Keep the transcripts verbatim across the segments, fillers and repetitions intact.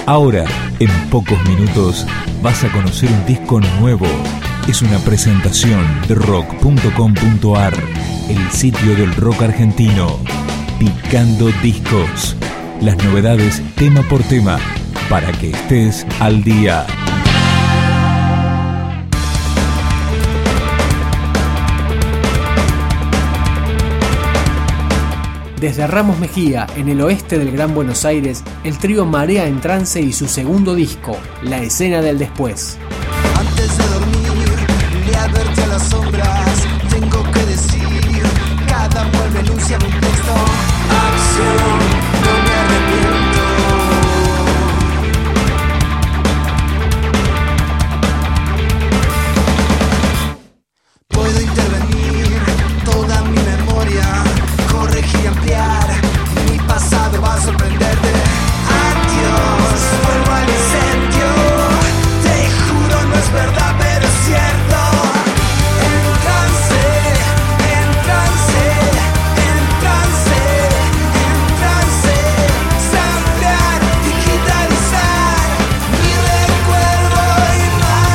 Ahora, en pocos minutos, vas a conocer un disco nuevo. Es una presentación de rock punto com punto a r, el sitio del rock argentino. Picando discos. Las novedades tema por tema, para que estés al día. Desde Ramos Mejía, en el oeste del Gran Buenos Aires, el trío Marea en Trance y su segundo disco, La Escena del Después. Antes de dormir, le advertí a las sombras, tengo que decir, cada mueble enuncia un texto, acción, no me arrepiento. Puedo intervenir toda mi memoria, corregir y ampliar, mi pasado va a sorprenderte. Adiós, vuelvo al incendio, te juro no es verdad pero es cierto. En trance, en trance, en trance, en trance, samplear, digitalizar, mi recuerdo y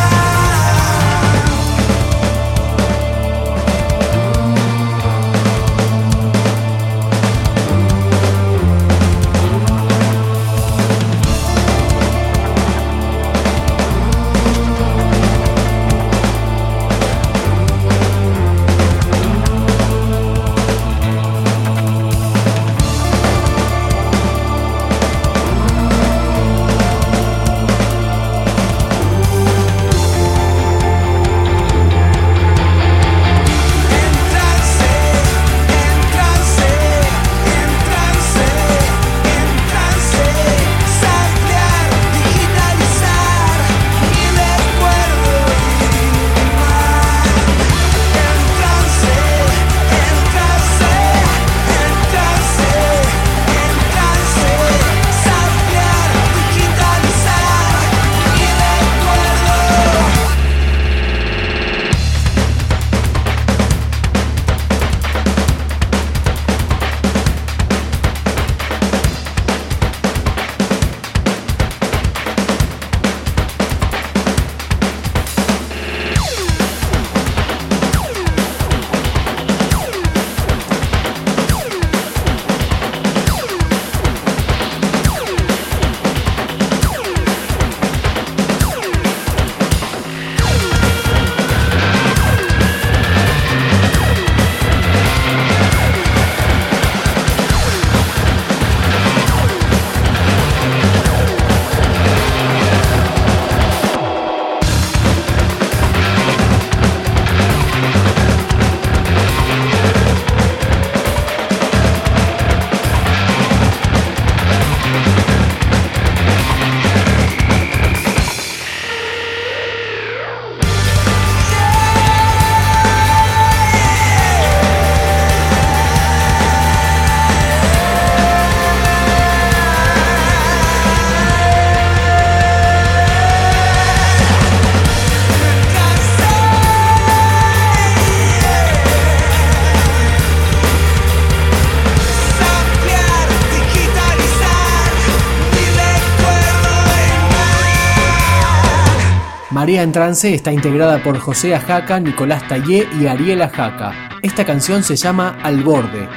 Marea en Trance está integrada por José Ajaca, Nicolás Tallé y Ariel Ajaca. Esta canción se llama Al Borde.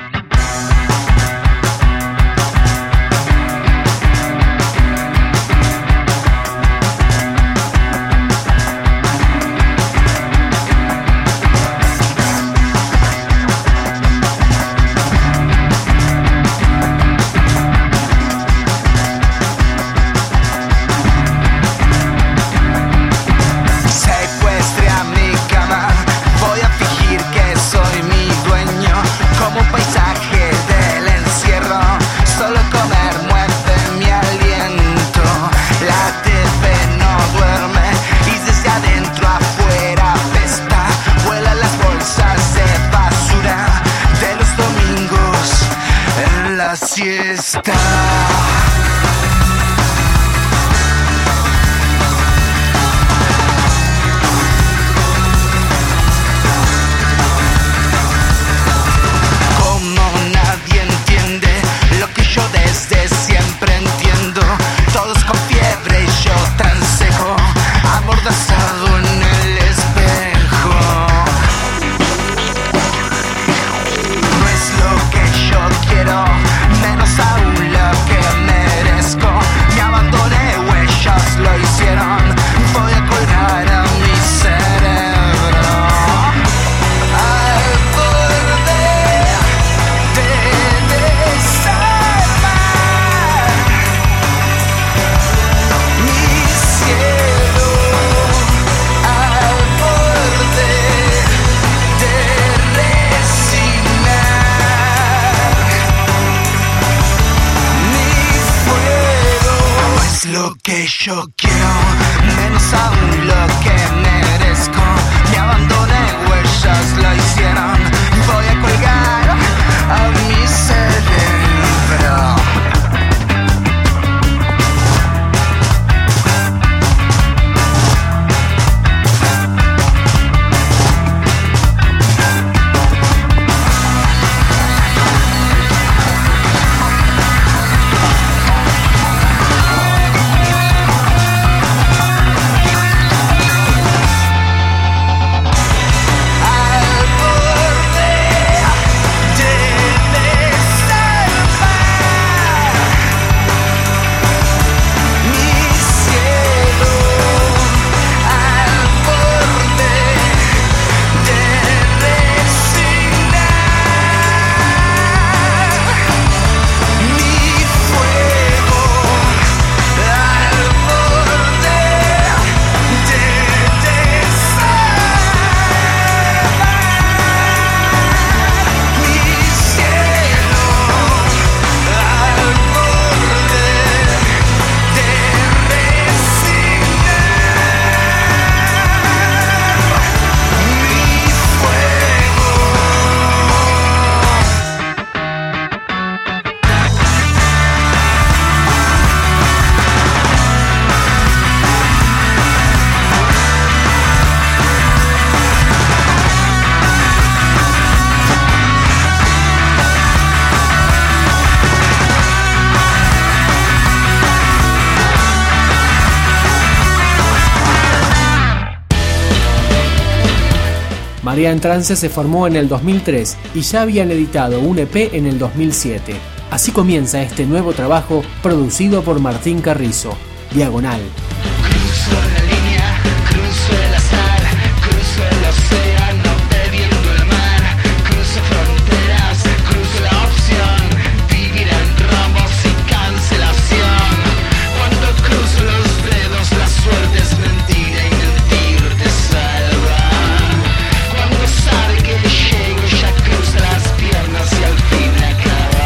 voy a fingir que soy mi dueño, como un paisaje es lo que yo quiero, menos aún lo que merezco. Me abandoné, huellas lo hicieron. Voy a colgar a mi cerebro. María en Trance se formó en el dos mil tres y ya habían editado un E P en el dos mil siete. Así comienza este nuevo trabajo producido por Martín Carrizo, Diagonal. Cruzo la línea, cruzo el azar, cruzo el océano bebiendo el mar, cruzo fronteras, cruzo la opción, vivir en rombos y cancelación. Cuando cruzo los dedos, la suerte es mentira y mentir te salva. Cuando sabe que llego, ya cruza las piernas y al fin acaba.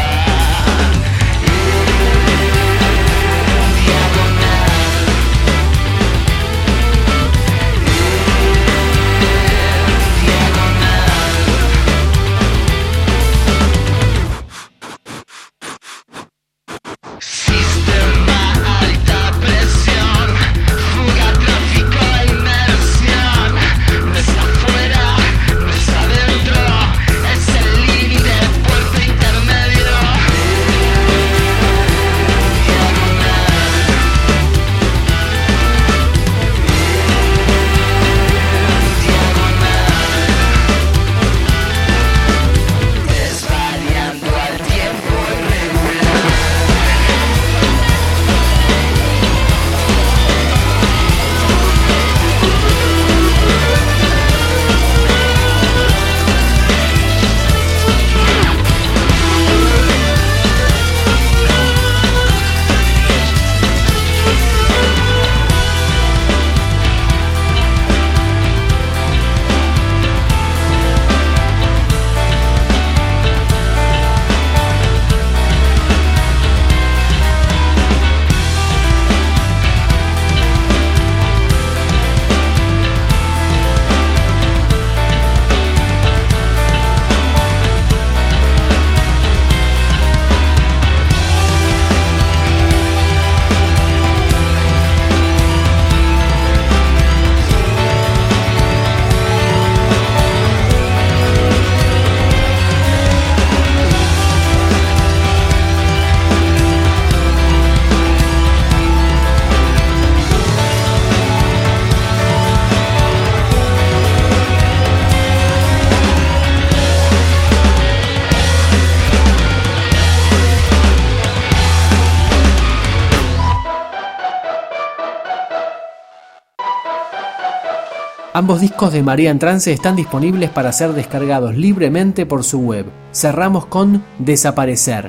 Ambos discos de María en Trance están disponibles para ser descargados libremente por su web. Cerramos con Desaparecer.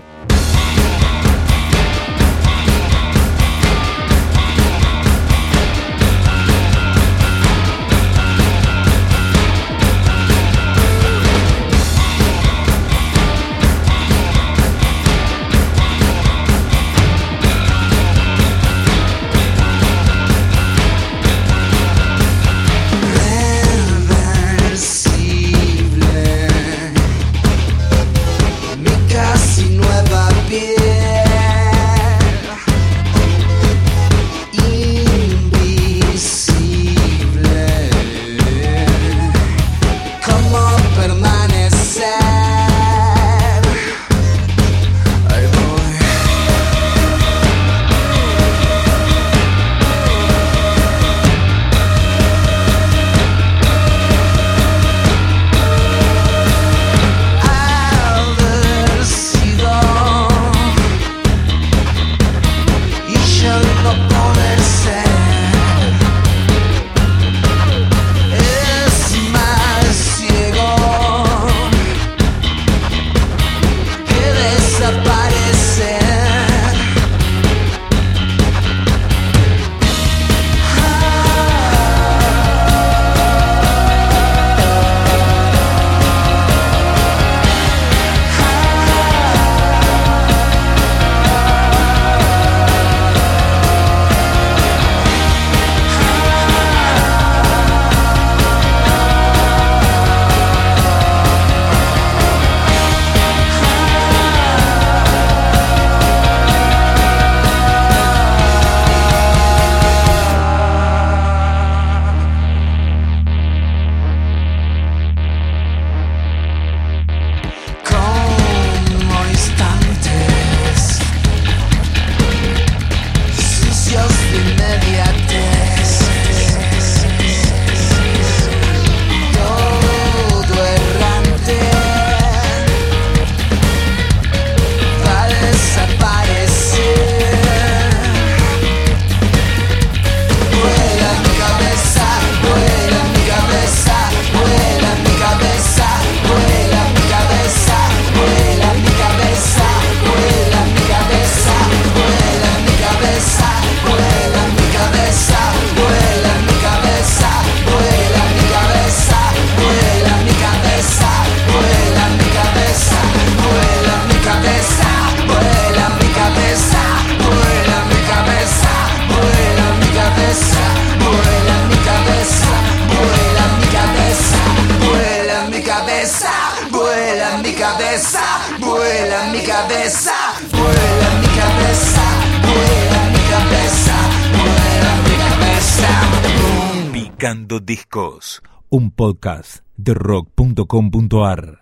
cabeza, vuela en mi cabeza, vuela en mi cabeza, vuela en mi cabeza, vuela en mi cabeza. Picando Discos, un podcast de rock punto com punto ar.